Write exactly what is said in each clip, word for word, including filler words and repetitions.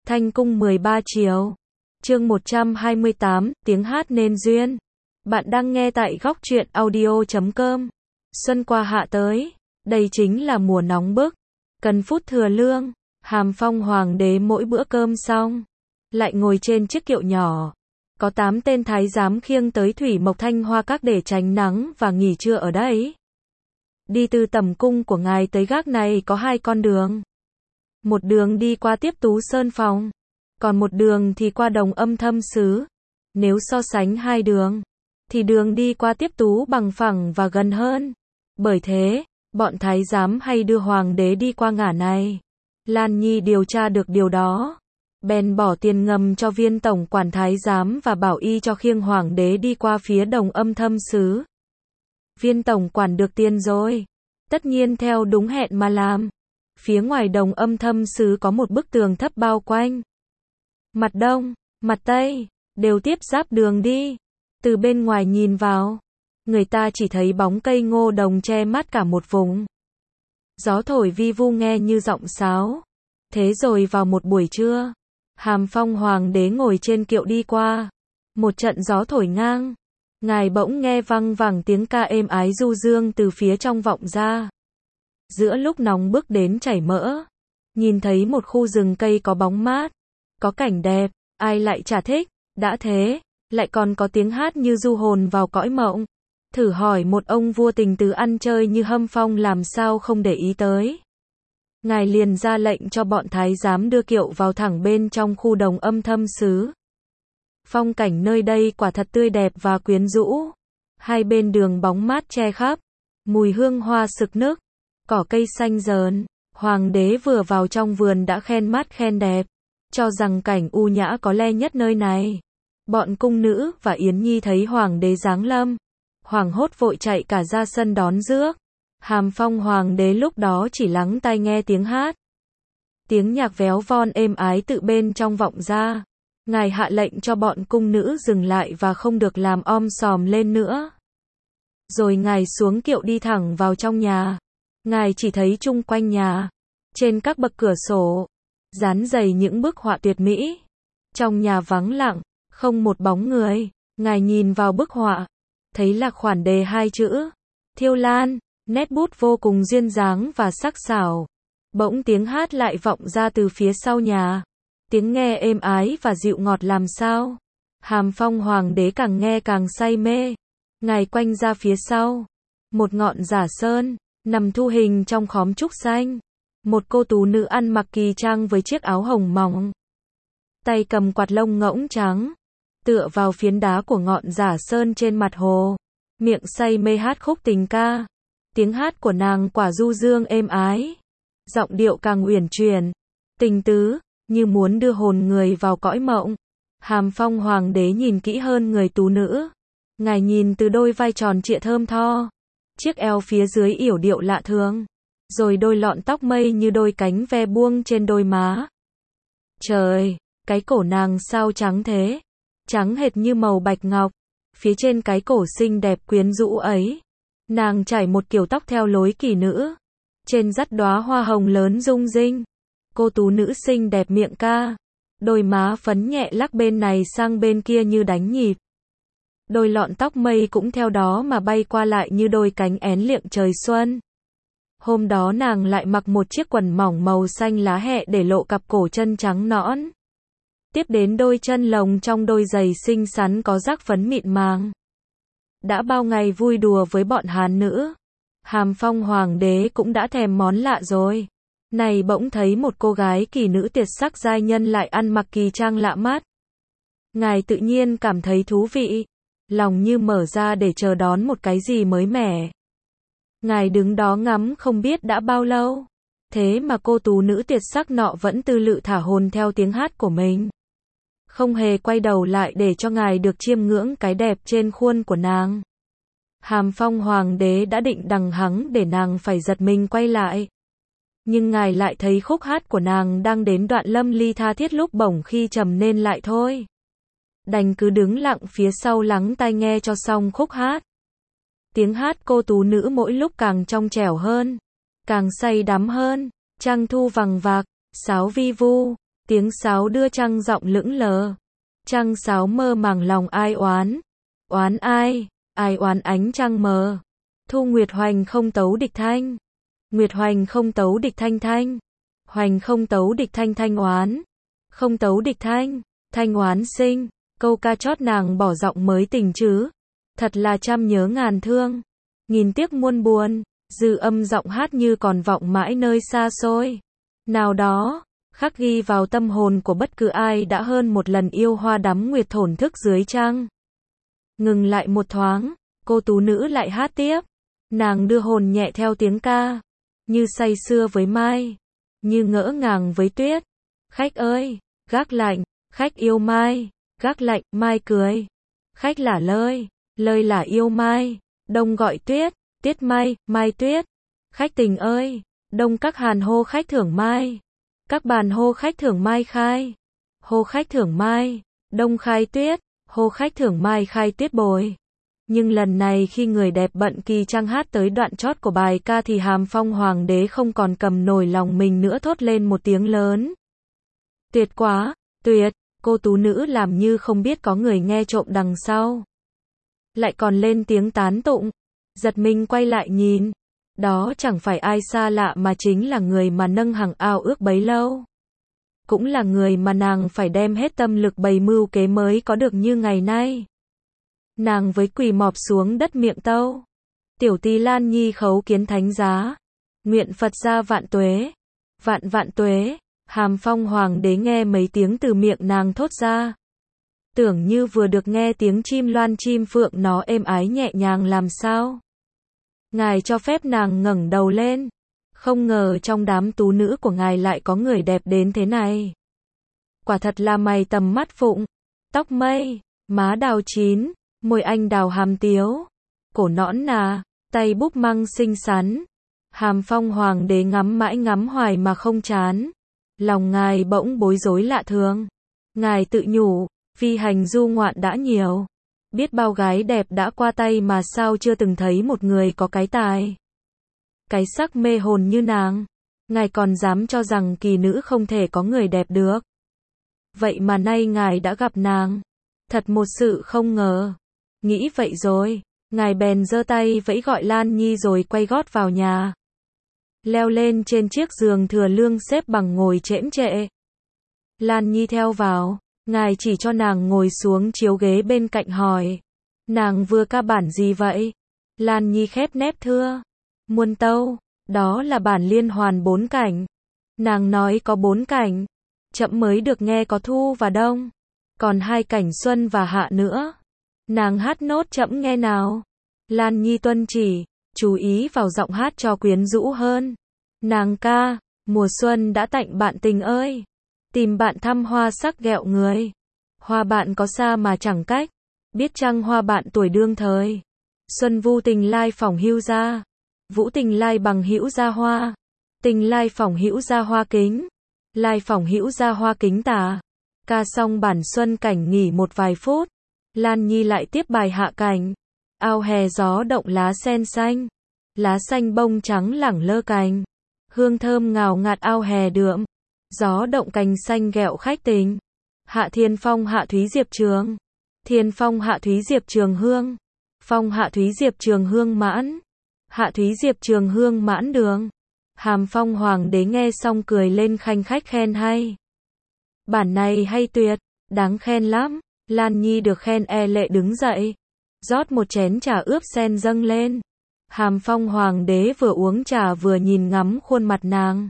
Thanh cung mười ba chiều. Chương một trăm hai mươi tám, tiếng hát nên duyên. Bạn đang nghe tại góc truyện audio chấm com. Xuân qua hạ tới, đây chính là mùa nóng bức. Cần phút thừa lương, Hàm Phong hoàng đế mỗi bữa cơm xong, lại ngồi trên chiếc kiệu nhỏ. Có tám tên thái giám khiêng tới Thủy Mộc Thanh Hoa Các để tránh nắng và nghỉ trưa ở đấy. Đi từ tầm cung của ngài tới gác này có hai con đường. Một đường đi qua Tiếp Tú Sơn Phòng, còn một đường thì qua Đồng Âm Thâm Xứ. Nếu so sánh hai đường, thì đường đi qua Tiếp Tú bằng phẳng và gần hơn. Bởi thế, bọn thái giám hay đưa hoàng đế đi qua ngả này. Lan Nhi điều tra được điều đó, bèn bỏ tiền ngầm cho viên tổng quản thái giám và bảo y cho khiêng hoàng đế đi qua phía Đồng Âm Thâm Xứ. Viên tổng quản được tiền rồi, tất nhiên theo đúng hẹn mà làm. Phía ngoài Đồng Âm Thâm Xứ có một bức tường thấp bao quanh. Mặt đông, mặt tây, đều tiếp giáp đường đi. Từ bên ngoài nhìn vào, người ta chỉ thấy bóng cây ngô đồng che mắt cả một vùng. Gió thổi vi vu nghe như giọng sáo. Thế rồi vào một buổi trưa, Hàm Phong hoàng đế ngồi trên kiệu đi qua. Một trận gió thổi ngang, ngài bỗng nghe văng vẳng tiếng ca êm ái du dương từ phía trong vọng ra. Giữa lúc nóng bức đến chảy mỡ, nhìn thấy một khu rừng cây có bóng mát, có cảnh đẹp, ai lại chả thích. Đã thế, lại còn có tiếng hát như du hồn vào cõi mộng. Thử hỏi một ông vua tình tứ ăn chơi như Hâm Phong làm sao không để ý tới. Ngài liền ra lệnh cho bọn thái giám đưa kiệu vào thẳng bên trong khu Đồng Âm Thâm Xứ. Phong cảnh nơi đây quả thật tươi đẹp và quyến rũ. Hai bên đường bóng mát che khắp, mùi hương hoa sực nức, cỏ cây xanh rờn. Hoàng đế vừa vào trong vườn đã khen mát khen đẹp, cho rằng cảnh u nhã có lẽ nhất nơi này. Bọn cung nữ và Yến Nhi thấy hoàng đế giáng lâm, hoảng hốt vội chạy cả ra sân đón rước. Hàm Phong hoàng đế lúc đó chỉ lắng tai nghe tiếng hát. Tiếng nhạc véo von êm ái tự bên trong vọng ra. Ngài hạ lệnh cho bọn cung nữ dừng lại và không được làm om sòm lên nữa. Rồi ngài xuống kiệu đi thẳng vào trong nhà. Ngài chỉ thấy chung quanh nhà, trên các bậc cửa sổ, dán dày những bức họa tuyệt mỹ. Trong nhà vắng lặng, không một bóng người. Ngài nhìn vào bức họa, thấy là khoản đề hai chữ Thiêu Lan, nét bút vô cùng duyên dáng và sắc sảo. Bỗng tiếng hát lại vọng ra từ phía sau nhà. Tiếng nghe êm ái và dịu ngọt làm sao. Hàm Phong hoàng đế càng nghe càng say mê. Ngài quanh ra phía sau, một ngọn giả sơn, nằm thu hình trong khóm trúc xanh. Một cô tú nữ ăn mặc kỳ trang với chiếc áo hồng mỏng, tay cầm quạt lông ngỗng trắng, tựa vào phiến đá của ngọn giả sơn trên mặt hồ, miệng say mê hát khúc tình ca. Tiếng hát của nàng quả du dương êm ái, giọng điệu càng uyển chuyển, tình tứ, như muốn đưa hồn người vào cõi mộng. Hàm Phong hoàng đế nhìn kỹ hơn người tú nữ. Ngài nhìn từ đôi vai tròn trịa thơm tho, chiếc eo phía dưới yểu điệu lạ thường, rồi đôi lọn tóc mây như đôi cánh ve buông trên đôi má. Trời, cái cổ nàng sao trắng thế, trắng hệt như màu bạch ngọc. Phía trên cái cổ xinh đẹp quyến rũ ấy, nàng trải một kiểu tóc theo lối kỳ nữ, trên dắt đóa hoa hồng lớn rung rinh. Cô tú nữ xinh đẹp miệng ca, đôi má phấn nhẹ lắc bên này sang bên kia như đánh nhịp. Đôi lọn tóc mây cũng theo đó mà bay qua lại như đôi cánh én liệng trời xuân. Hôm đó nàng lại mặc một chiếc quần mỏng màu xanh lá hẹ để lộ cặp cổ chân trắng nõn. Tiếp đến đôi chân lồng trong đôi giày xinh xắn có rác phấn mịn màng. Đã bao ngày vui đùa với bọn hán nữ, Hàm Phong hoàng đế cũng đã thèm món lạ rồi. Này bỗng thấy một cô gái kỳ nữ tuyệt sắc giai nhân lại ăn mặc kỳ trang lạ mắt. Ngài tự nhiên cảm thấy thú vị, lòng như mở ra để chờ đón một cái gì mới mẻ. Ngài đứng đó ngắm không biết đã bao lâu, thế mà cô tú nữ tuyệt sắc nọ vẫn tư lự thả hồn theo tiếng hát của mình, không hề quay đầu lại để cho ngài được chiêm ngưỡng cái đẹp trên khuôn của nàng. Hàm Phong hoàng đế đã định đằng hắng để nàng phải giật mình quay lại, nhưng ngài lại thấy khúc hát của nàng đang đến đoạn lâm ly tha thiết lúc bổng khi trầm nên lại thôi. Đành cứ đứng lặng phía sau lắng tai nghe cho xong khúc hát. Tiếng hát cô tú nữ mỗi lúc càng trong trẻo hơn, càng say đắm hơn. Trăng thu vằng vạc, sáo vi vu, Tiếng sáo đưa Trăng giọng lững lờ. Trăng sáo mơ màng lòng ai oán. Oán ai? Ai oán ánh trăng mờ. Thu Nguyệt Hoành không tấu địch thanh. Nguyệt Hoành không tấu địch thanh thanh. Hoành không tấu địch thanh thanh oán. Không tấu địch thanh. Thanh oán sinh. Câu ca chót nàng bỏ giọng mới tình chứ. Thật là trăm nhớ ngàn thương. Nghìn tiếc muôn buồn. Dư âm giọng hát như còn vọng mãi nơi xa xôi. Nào đó, khắc ghi vào tâm hồn của bất cứ ai đã hơn một lần yêu hoa đắm nguyệt thổn thức dưới trăng. Ngừng lại một thoáng, cô tú nữ lại hát tiếp. Nàng đưa hồn nhẹ theo tiếng ca. Như say sưa với mai. Như ngỡ ngàng với tuyết. Khách ơi, gác lạnh, khách yêu mai. Gác lạnh, mai cười. Khách lả lơi, lơi lả yêu mai. Đông gọi tuyết, tuyết mai, mai tuyết. Khách tình ơi, đông các hàn hô khách thưởng mai. Các bàn hô khách thưởng mai khai. Hô khách thưởng mai, đông khai tuyết. Hô khách thưởng mai khai tuyết bồi. Nhưng lần này khi người đẹp bận kỳ trang hát tới đoạn chót của bài ca thì Hàm Phong Hoàng đế không còn cầm nổi lòng mình nữa, thốt lên một tiếng lớn. Tuyệt quá, tuyệt, cô tú nữ làm như không biết có người nghe trộm đằng sau. Lại còn lên tiếng tán tụng. Giật mình quay lại nhìn. Đó chẳng phải ai xa lạ mà chính là người mà nâng hằng ao ước bấy lâu. Cũng là người mà nàng phải đem hết tâm lực bày mưu kế mới có được như ngày nay. Nàng với quỳ mọp xuống đất miệng tâu. Tiểu tỳ Lan Nhi khấu kiến thánh giá. Nguyện Phật gia vạn tuế. Vạn vạn tuế. Hàm Phong Hoàng đế nghe mấy tiếng từ miệng nàng thốt ra. Tưởng như vừa được nghe tiếng chim loan chim phượng nó êm ái nhẹ nhàng làm sao. Ngài cho phép nàng ngẩng đầu lên. Không ngờ trong đám tú nữ của ngài lại có người đẹp đến thế này. Quả thật là mày tầm mắt phụng, tóc mây, má đào chín, môi anh đào hàm tiếu, cổ nõn nà, tay búp măng xinh xắn. Hàm Phong Hoàng đế ngắm mãi ngắm hoài mà không chán. Lòng ngài bỗng bối rối lạ thường. Ngài tự nhủ, phi hành du ngoạn đã nhiều. Biết bao gái đẹp đã qua tay mà sao chưa từng thấy một người có cái tài. Cái sắc mê hồn như nàng. Ngài còn dám cho rằng kỳ nữ không thể có người đẹp được. Vậy mà nay ngài đã gặp nàng. Thật một sự không ngờ. Nghĩ vậy rồi, ngài bèn giơ tay vẫy gọi Lan Nhi rồi quay gót vào nhà. Leo lên trên chiếc giường thừa lương xếp bằng ngồi chễm trệ. Lan Nhi theo vào, ngài chỉ cho nàng ngồi xuống chiếu ghế bên cạnh hỏi. Nàng vừa ca bản gì vậy? Lan Nhi khép nép thưa. Muôn tâu, đó là bản liên hoàn bốn cảnh. Nàng nói có bốn cảnh. Chậm mới được nghe có thu và đông. Còn hai cảnh xuân và hạ nữa. Nàng hát nốt chậm nghe nào. Lan Nhi tuân chỉ, chú ý vào giọng hát cho quyến rũ hơn. Nàng ca, mùa xuân đã tạnh bạn tình ơi. Tìm bạn thăm hoa sắc ghẹo người. Hoa bạn có xa mà chẳng cách. Biết chăng hoa bạn tuổi đương thời. Xuân vu tình lai phỏng hưu ra. Vũ tình lai bằng hữu ra hoa. Tình lai phỏng hữu ra hoa kính. Lai phỏng hữu ra hoa kính tà. Ca xong bản xuân cảnh nghỉ một vài phút. Lan Nhi lại tiếp bài hạ cảnh. Ao hè gió động lá sen xanh. Lá xanh bông trắng lẳng lơ cành. Hương thơm ngào ngạt ao hè đượm. Gió động cành xanh ghẹo khách tình. Hạ thiên phong hạ thúy diệp trường. Thiên phong hạ thúy diệp trường hương. Phong hạ thúy diệp trường hương mãn. Hạ thúy diệp trường hương mãn đường. Hàm Phong Hoàng đế nghe xong cười lên khanh khách khen hay. Bản này hay tuyệt, đáng khen lắm. Lan Nhi được khen e lệ đứng dậy. Rót một chén trà ướp sen dâng lên. Hàm Phong Hoàng đế vừa uống trà vừa nhìn ngắm khuôn mặt nàng.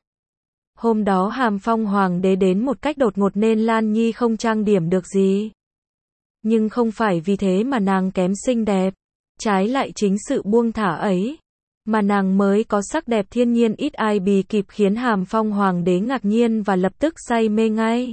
Hôm đó Hàm Phong Hoàng đế đến một cách đột ngột nên Lan Nhi không trang điểm được gì. Nhưng không phải vì thế mà nàng kém xinh đẹp. Trái lại chính sự buông thả ấy mà nàng mới có sắc đẹp thiên nhiên ít ai bì kịp khiến Hàm Phong Hoàng đế ngạc nhiên và lập tức say mê ngay.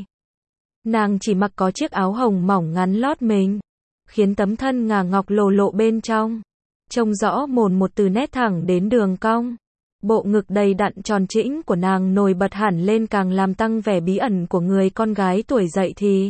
Nàng chỉ mặc có chiếc áo hồng mỏng ngắn lót mình, khiến tấm thân ngà ngọc lồ lộ bên trong, trông rõ mồn một từ nét thẳng đến đường cong. Bộ ngực đầy đặn tròn trĩnh của nàng nổi bật hẳn lên càng làm tăng vẻ bí ẩn của người con gái tuổi dậy thì.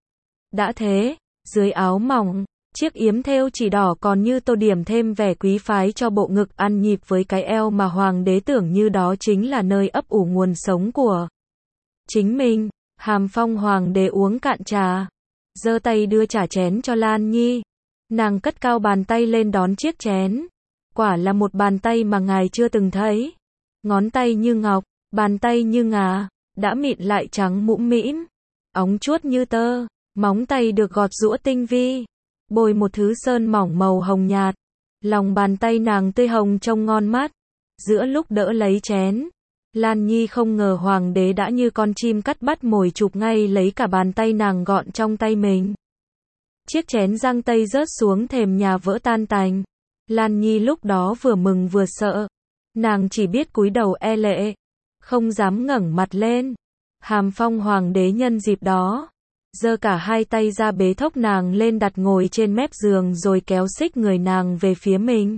Đã thế, dưới áo mỏng, chiếc yếm thêu chỉ đỏ còn như tô điểm thêm vẻ quý phái cho bộ ngực ăn nhịp với cái eo mà hoàng đế tưởng như đó chính là nơi ấp ủ nguồn sống của chính mình. Hàm Phong hoàng đế uống cạn trà, giơ tay đưa trà chén cho Lan Nhi. Nàng cất cao bàn tay lên đón chiếc chén. Quả là một bàn tay mà ngài chưa từng thấy. Ngón tay như ngọc, bàn tay như ngà, đã mịn lại trắng mũm mĩm, óng chuốt như tơ, móng tay được gọt giũa tinh vi, bôi một thứ sơn mỏng màu hồng nhạt. Lòng bàn tay nàng tươi hồng trông ngon mắt. Giữa lúc đỡ lấy chén, Lan Nhi không ngờ hoàng đế đã như con chim cắt bắt mồi chụp ngay lấy cả bàn tay nàng gọn trong tay mình. Chiếc chén giang tây rớt xuống thềm nhà vỡ tan tành. Lan Nhi lúc đó vừa mừng vừa sợ. Nàng chỉ biết cúi đầu e lệ, không dám ngẩng mặt lên. Hàm Phong hoàng đế nhân dịp đó, giơ cả hai tay ra bế thốc nàng lên đặt ngồi trên mép giường rồi kéo xích người nàng về phía mình.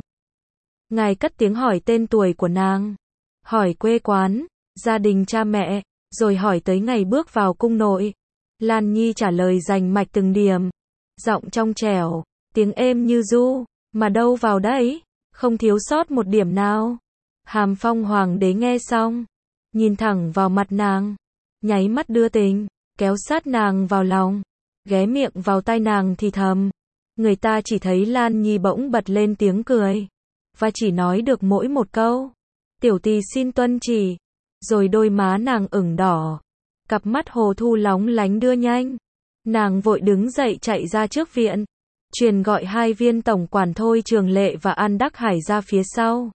Ngài cất tiếng hỏi tên tuổi của nàng, hỏi quê quán, gia đình cha mẹ, rồi hỏi tới ngày bước vào cung nội. Lan Nhi trả lời rành mạch từng điểm, giọng trong trẻo, tiếng êm như ru, mà đâu vào đấy, không thiếu sót một điểm nào. Hàm Phong hoàng đế nghe xong, nhìn thẳng vào mặt nàng, nháy mắt đưa tình, kéo sát nàng vào lòng, ghé miệng vào tai nàng thì thầm. Người ta chỉ thấy Lan Nhi bỗng bật lên tiếng cười, và chỉ nói được mỗi một câu, tiểu tỳ xin tuân chỉ. Rồi đôi má nàng ửng đỏ, cặp mắt hồ thu lóng lánh đưa nhanh. Nàng vội đứng dậy chạy ra trước viện, truyền gọi hai viên tổng quản Thôi Trường Lệ và An Đắc Hải ra phía sau.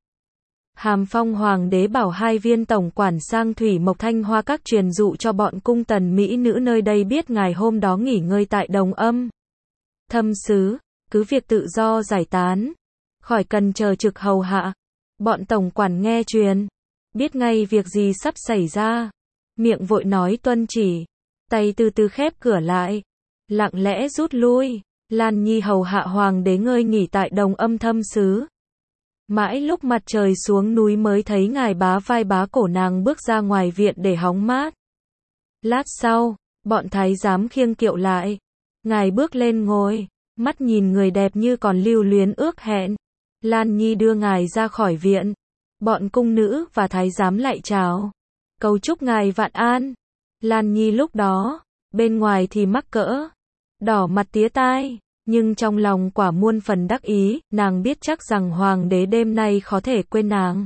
Hàm Phong hoàng đế bảo hai viên tổng quản sang Thủy Mộc Thanh Hoa các truyền dụ cho bọn cung tần mỹ nữ nơi đây biết ngài hôm đó nghỉ ngơi tại Đồng Âm Thâm Sứ, cứ việc tự do giải tán, khỏi cần chờ trực hầu hạ. Bọn tổng quản nghe truyền, biết ngay việc gì sắp xảy ra, miệng vội nói tuân chỉ, tay từ từ khép cửa lại, lặng lẽ rút lui. Lan Nhi hầu hạ hoàng đế ngơi nghỉ tại Đồng Âm Thâm Sứ. Mãi lúc mặt trời xuống núi mới thấy ngài bá vai bá cổ nàng bước ra ngoài viện để hóng mát. Lát sau, bọn thái giám khiêng kiệu lại. Ngài bước lên ngồi, mắt nhìn người đẹp như còn lưu luyến ước hẹn. Lan Nhi đưa ngài ra khỏi viện. Bọn cung nữ và thái giám lại chào, cầu chúc ngài vạn an. Lan Nhi lúc đó, bên ngoài thì mắc cỡ, đỏ mặt tía tai, nhưng trong lòng quả muôn phần đắc ý. Nàng biết chắc rằng hoàng đế đêm nay khó thể quên nàng,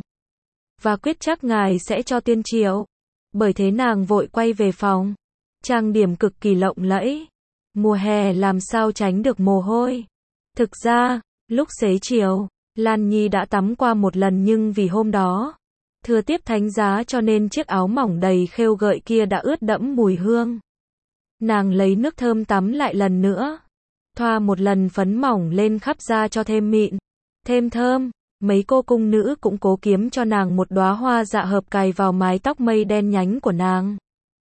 và quyết chắc ngài sẽ cho tiên triệu. Bởi thế nàng vội quay về phòng, trang điểm cực kỳ lộng lẫy. Mùa hè làm sao tránh được mồ hôi. Thực ra, lúc xế chiều, Lan Nhi đã tắm qua một lần, nhưng vì hôm đó thừa tiếp thánh giá cho nên chiếc áo mỏng đầy khêu gợi kia đã ướt đẫm mùi hương. Nàng lấy nước thơm tắm lại lần nữa, thoa một lần phấn mỏng lên khắp da cho thêm mịn, thêm thơm. Mấy cô cung nữ cũng cố kiếm cho nàng một đóa hoa dạ hợp cài vào mái tóc mây đen nhánh của nàng.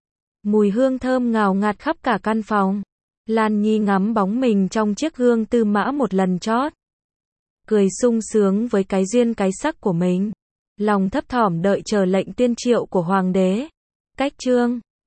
Mùi hương thơm ngào ngạt khắp cả căn phòng. Lan Nhi ngắm bóng mình trong chiếc gương tư mã một lần chót, cười sung sướng với cái duyên cái sắc của mình, lòng thấp thỏm đợi chờ lệnh tiên triệu của hoàng đế. Cách chương